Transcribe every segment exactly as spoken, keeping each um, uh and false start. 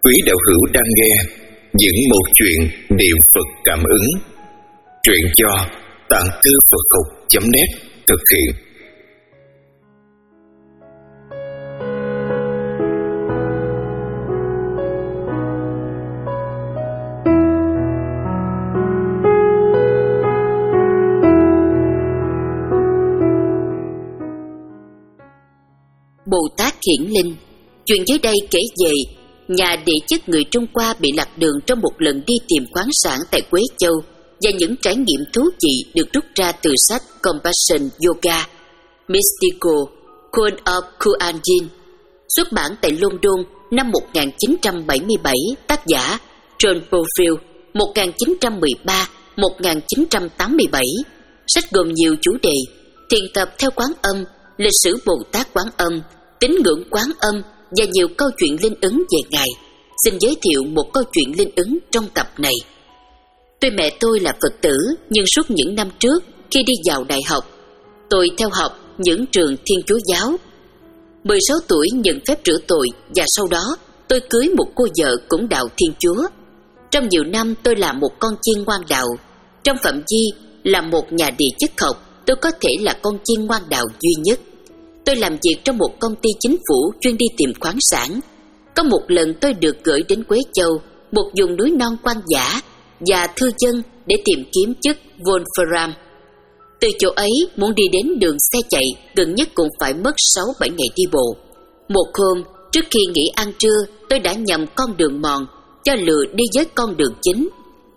Quý đạo hữu đang nghe những một chuyện niệm Phật cảm ứng. Truyện do tạng thư Phật học chấm net thực hiện. Bồ Tát Hiển Linh. Chuyện dưới đây kể về nhà địa chất người Trung Hoa bị lạc đường trong một lần đi tìm khoáng sản tại Quế Châu và những trải nghiệm thú vị được rút ra từ sách Compassion Yoga Mystical Code of Kuan-Yin, xuất bản tại London năm một nghìn chín trăm bảy mươi bảy, tác giả John Bofill, một nghìn chín trăm mười ba đến một nghìn chín trăm tám mươi bảy. Sách gồm nhiều chủ đề: thiền tập theo Quán Âm, lịch sử Bồ Tát Quán Âm, tín ngưỡng Quán Âm và nhiều câu chuyện linh ứng về Ngài. Xin giới thiệu một câu chuyện linh ứng trong tập này. Tuy mẹ tôi là Phật tử, nhưng suốt những năm trước khi đi vào đại học, tôi theo học những trường Thiên Chúa giáo. mười sáu tuổi nhận phép rửa tội và sau đó tôi cưới một cô vợ cũng đạo Thiên Chúa. Trong nhiều năm tôi là một con chiên ngoan đạo. Trong phạm vi là một nhà địa chất học, tôi có thể là con chiên ngoan đạo duy nhất. Tôi làm việc trong một công ty chính phủ chuyên đi tìm khoáng sản. Có một lần tôi được gửi đến Quế Châu, một vùng núi non hoang dã và thưa dân để tìm kiếm chất Wolfram. Từ chỗ ấy muốn đi đến đường xe chạy gần nhất cũng phải mất sáu bảy ngày đi bộ. Một hôm, trước khi nghỉ ăn trưa, tôi đã nhầm con đường mòn cho lừa đi với con đường chính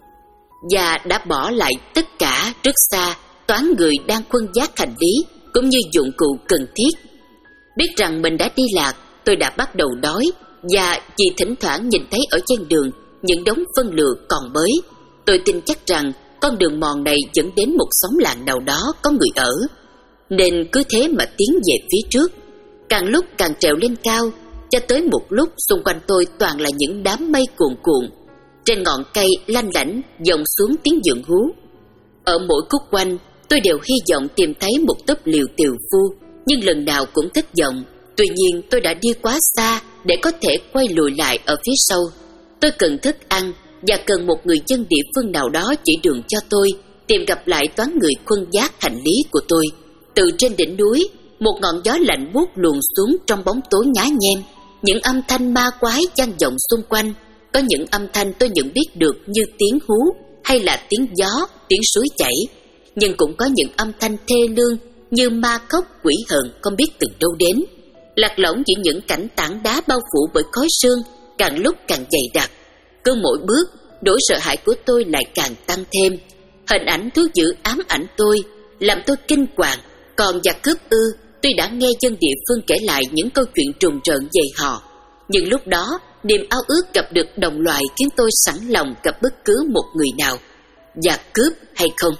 và đã bỏ lại tất cả rất xa, toán người đang khuân vác hành lý cũng như dụng cụ cần thiết. Biết rằng mình đã đi lạc, tôi đã bắt đầu đói và vì thỉnh thoảng nhìn thấy ở trên đường những đống phân lừa còn mới, tôi tin chắc rằng con đường mòn này dẫn đến một xóm làng nào đó có người ở, nên cứ thế mà tiến về phía trước, càng lúc càng trèo lên cao, cho tới một lúc xung quanh tôi toàn là những đám mây cuồn cuộn. Trên ngọn cây lanh lảnh dòng xuống tiếng dượng hú. Ở mỗi khúc quanh tôi đều hy vọng tìm thấy một túp liều tiều phu, nhưng lần nào cũng thất vọng. Tuy nhiên tôi đã đi quá xa để có thể quay lùi lại ở phía sau. Tôi cần thức ăn và cần một người dân địa phương nào đó chỉ đường cho tôi tìm gặp lại toán người khuân vác hành lý của tôi. Từ trên đỉnh núi, một ngọn gió lạnh buốt luồn xuống trong bóng tối nhá nhem. Những âm thanh ma quái vang vọng xung quanh. Có những âm thanh tôi nhận biết được như tiếng hú hay là tiếng gió, tiếng suối chảy. Nhưng cũng có những âm thanh thê lương như ma khóc quỷ hờn không biết từ đâu đến, lạc lõng giữa những cảnh tảng đá bao phủ bởi khói sương càng lúc càng dày đặc. Cứ mỗi bước, nỗi sợ hãi của tôi lại càng tăng thêm. Hình ảnh thú dữ ám ảnh tôi, làm tôi kinh hoàng. Còn giặc cướp ư, tôi đã nghe dân địa phương kể lại những câu chuyện trùng trợn về họ. Nhưng lúc đó, niềm ao ước gặp được đồng loại khiến tôi sẵn lòng gặp bất cứ một người nào, giặc cướp hay không.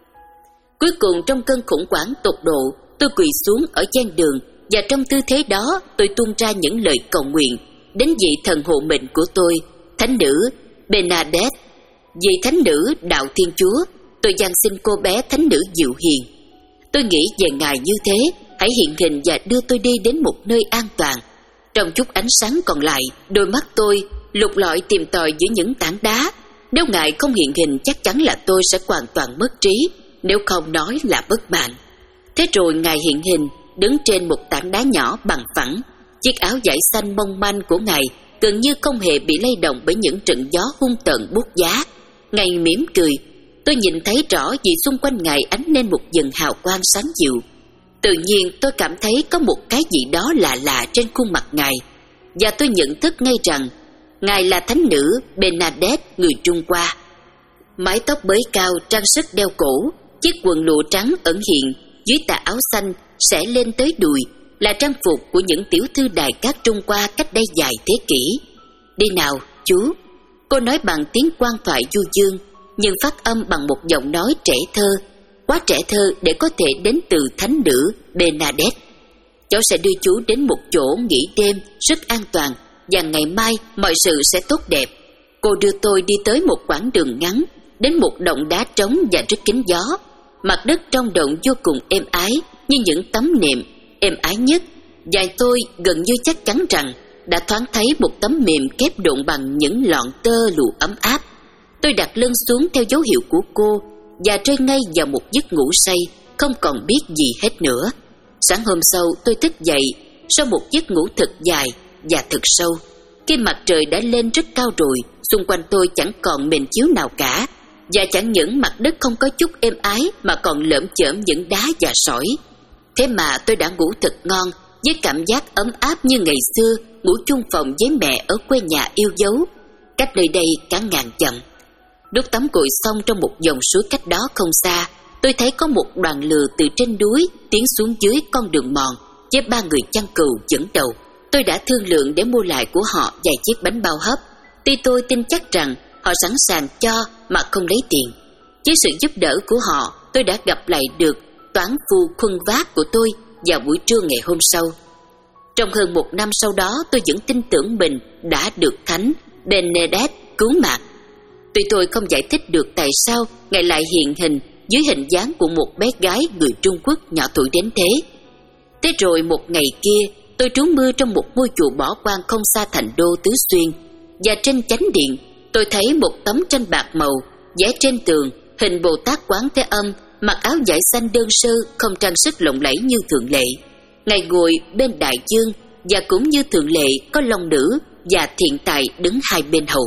Cuối cùng trong cơn khủng hoảng tột độ, tôi quỳ xuống ở ven đường và trong tư thế đó tôi tuôn ra những lời cầu nguyện đến vị thần hộ mệnh của tôi, thánh nữ Bernadette. Vị thánh nữ đạo Thiên Chúa, tôi van xin cô bé thánh nữ dịu hiền. Tôi nghĩ về Ngài như thế, hãy hiện hình và đưa tôi đi đến một nơi an toàn. Trong chút ánh sáng còn lại, đôi mắt tôi lục lọi tìm tòi giữa những tảng đá. Nếu Ngài không hiện hình chắc chắn là tôi sẽ hoàn toàn mất trí, nếu không nói là bất mạng. Thế rồi Ngài hiện hình, đứng trên một tảng đá nhỏ bằng phẳng. Chiếc áo vải xanh mong manh của Ngài gần như không hề bị lay động bởi những trận gió hung tợn buốt giá. Ngài mỉm cười. Tôi nhìn thấy rõ vì xung quanh Ngài ánh lên một dần hào quang sáng dịu. Tự nhiên tôi cảm thấy có một cái gì đó lạ lạ trên khuôn mặt Ngài, và tôi nhận thức ngay rằng Ngài là thánh nữ Bernadette người Trung Hoa. Mái tóc bới cao, trang sức đeo cổ, chiếc quần lụa trắng ẩn hiện dưới tà áo xanh xẻ lên tới đùi là trang phục của những tiểu thư đài cát Trung Hoa cách đây vài thế kỷ. Đi nào, chú, cô nói bằng tiếng quan thoại du dương, nhưng phát âm bằng một giọng nói trẻ thơ, quá trẻ thơ để có thể đến từ thánh nữ Bernadette. Cháu sẽ đưa chú đến một chỗ nghỉ đêm rất an toàn, và ngày mai mọi sự sẽ tốt đẹp. Cô đưa tôi đi tới một quãng đường ngắn, đến một động đá trống và rất kín gió. Mặt đất trong động vô cùng êm ái như những tấm nệm êm ái nhất, và tôi gần như chắc chắn rằng đã thoáng thấy một tấm mềm kép độn bằng những lọn tơ lụa ấm áp. Tôi đặt lưng xuống theo dấu hiệu của cô và rơi ngay vào một giấc ngủ say, không còn biết gì hết nữa. Sáng hôm sau tôi thức dậy sau một giấc ngủ thật dài và thật sâu. Khi mặt trời đã lên rất cao rồi, xung quanh tôi chẳng còn mền chiếu nào cả, và chẳng những mặt đất không có chút êm ái mà còn lởm chởm những đá và sỏi. Thế mà tôi đã ngủ thật ngon, với cảm giác ấm áp như ngày xưa ngủ chung phòng với mẹ ở quê nhà yêu dấu, cách nơi đây cả ngàn dặm. Lúc tắm gội xong trong một dòng suối cách đó không xa, tôi thấy có một đoàn lừa từ trên núi tiến xuống dưới con đường mòn với ba người chăn cừu dẫn đầu. Tôi đã thương lượng để mua lại của họ vài chiếc bánh bao hấp. Tuy tôi tin chắc rằng họ sẵn sàng cho mà không lấy tiền. Với sự giúp đỡ của họ, tôi đã gặp lại được toán phu khuân vác của tôi vào buổi trưa ngày hôm sau. Trong hơn một năm sau đó, tôi vẫn tin tưởng mình đã được Thánh Benedict cứu mạng. Tuy tôi không giải thích được tại sao Ngài lại hiện hình dưới hình dáng của một bé gái người Trung Quốc nhỏ tuổi đến thế. Thế rồi một ngày kia, tôi trú mưa trong một ngôi chùa bỏ hoang không xa thành đô Tứ Xuyên, và trên chánh điện tôi thấy một tấm tranh bạc màu vẽ trên tường hình Bồ Tát Quán Thế Âm, mặc áo vải xanh đơn sơ, không trang sức lộng lẫy như thường lệ. Ngài ngồi bên đại dương, và cũng như thường lệ có long nữ và thiện tài đứng hai bên hầu.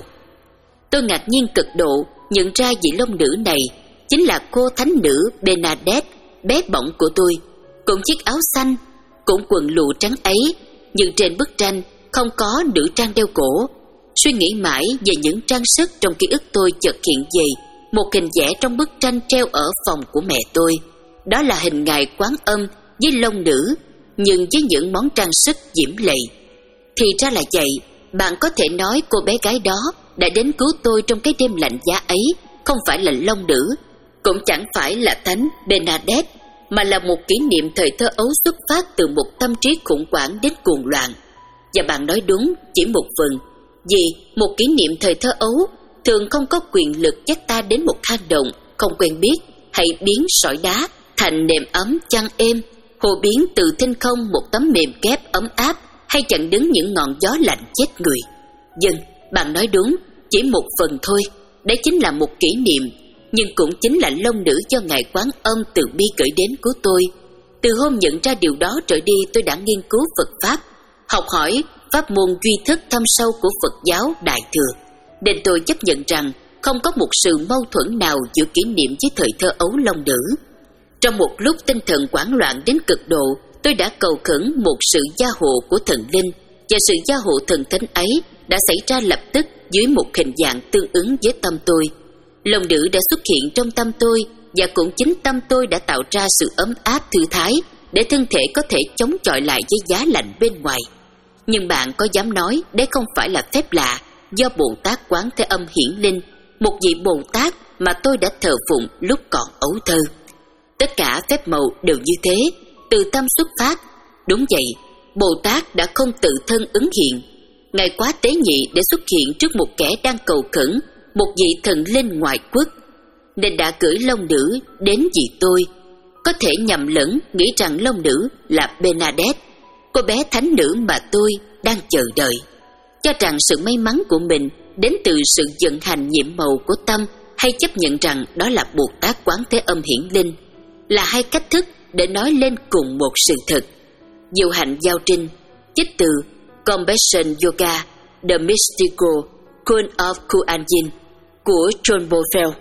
Tôi ngạc nhiên cực độ nhận ra vị long nữ này chính là cô thánh nữ Bernadette, bé bỏng của tôi, cũng chiếc áo xanh, cũng quần lụa trắng ấy, nhưng trên bức tranh không có nữ trang đeo cổ. Suy nghĩ mãi về những trang sức trong ký ức tôi chợt hiện về một hình vẽ trong bức tranh treo ở phòng của mẹ tôi. Đó là hình Ngài Quán Âm với long nữ, nhưng với những món trang sức diễm lệ. Thì ra là vậy, bạn có thể nói cô bé gái đó đã đến cứu tôi trong cái đêm lạnh giá ấy không phải là long nữ, cũng chẳng phải là thánh Bernadette, mà là một kỷ niệm thời thơ ấu xuất phát từ một tâm trí khủng hoảng đến cuồng loạn. Và bạn nói đúng chỉ một phần, vì một kỷ niệm thời thơ ấu thường không có quyền lực dắt ta đến một hang động không quen biết, hay biến sỏi đá thành nệm ấm chăn êm, hồ biến từ thinh không một tấm mềm kép ấm áp, hay chặn đứng những ngọn gió lạnh chết người. Dân, bạn nói đúng, chỉ một phần thôi, đấy chính là một kỷ niệm, nhưng cũng chính là long nữ do Ngài Quán Âm từ bi gửi đến của tôi. Từ hôm nhận ra điều đó trở đi, tôi đã nghiên cứu Phật Pháp, học hỏi pháp môn duy thức thâm sâu của Phật giáo Đại Thừa, nên tôi chấp nhận rằng không có một sự mâu thuẫn nào giữa kỷ niệm với thời thơ ấu long nữ. Trong một lúc tinh thần hoảng loạn đến cực độ, tôi đã cầu khẩn một sự gia hộ của thần linh, và sự gia hộ thần thánh ấy đã xảy ra lập tức dưới một hình dạng tương ứng với tâm tôi. Long nữ đã xuất hiện trong tâm tôi, và cũng chính tâm tôi đã tạo ra sự ấm áp thư thái để thân thể có thể chống chọi lại với giá lạnh bên ngoài. Nhưng bạn có dám nói đấy không phải là phép lạ do Bồ Tát Quán Thế Âm hiển linh, một vị Bồ Tát mà tôi đã thờ phụng lúc còn ấu thơ? Tất cả phép màu đều như thế, từ tâm xuất phát. Đúng vậy, Bồ Tát đã không tự thân ứng hiện. Ngài quá tế nhị để xuất hiện trước một kẻ đang cầu khẩn, một vị thần linh ngoại quốc, nên đã gửi long nữ đến vì tôi. Có thể nhầm lẫn nghĩ rằng long nữ là Bernadette, cô bé thánh nữ mà tôi đang chờ đợi, cho rằng sự may mắn của mình đến từ sự vận hành nhiệm màu của tâm, hay chấp nhận rằng đó là Bồ Tát Quán Thế Âm hiển linh, là hai cách thức để nói lên cùng một sự thật. Diệu hạnh giao trinh, trích từ Compassion Yoga, The Mystical Cone of Kuan-yin của John Bofeld.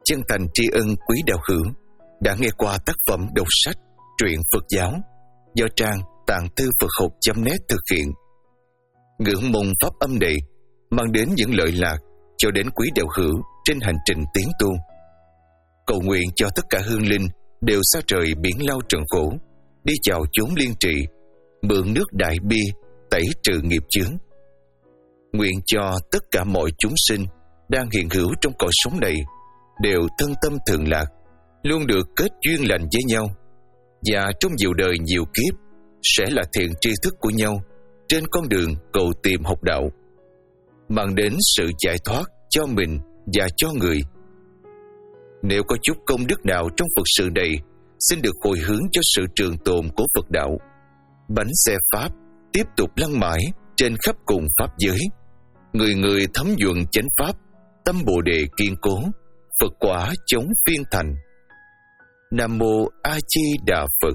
chân thành tri ân quý đạo hữu đã nghe qua tác phẩm đọc sách truyện Phật giáo do trang tạng thư Phật học chấm net thực hiện. Ngưỡng mong pháp âm này mang đến những lợi lạc cho đến quý đạo hữu trên hành trình tiến tu. Cầu nguyện cho tất cả hương linh đều xa trời biển lao trần khổ, đi chào chốn liên trị, mượn nước đại bi tẩy trừ nghiệp chướng. Nguyện cho tất cả mọi chúng sinh đang hiện hữu trong cõi sống này đều thân tâm thường lạc, luôn được kết duyên lành với nhau, và trong nhiều đời nhiều kiếp sẽ là thiện tri thức của nhau trên con đường cầu tìm học đạo, mang đến sự giải thoát cho mình và cho người. Nếu có chút công đức nào trong Phật sự này, xin được hồi hướng cho sự trường tồn của Phật đạo. Bánh xe Pháp tiếp tục lăn mãi trên khắp cùng Pháp giới. Người người thấm nhuận chánh Pháp, tâm Bồ Đề kiên cố, Phật quả chống phiên thành. Nam Mô A Di Đà Phật.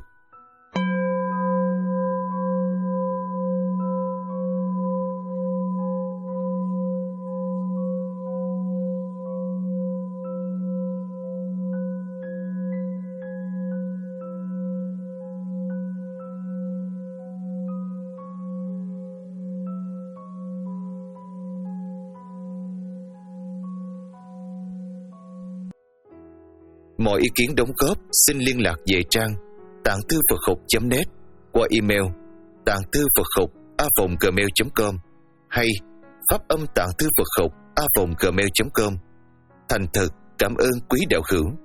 Mọi ý kiến đóng góp xin liên lạc về trang tạng thư Phật học chấm net qua email tạng thư Phật học a vòng gmail chấm com hay pháp âm tạng thư Phật học a vòng gmail chấm com. Thành thật cảm ơn quý đạo hữu.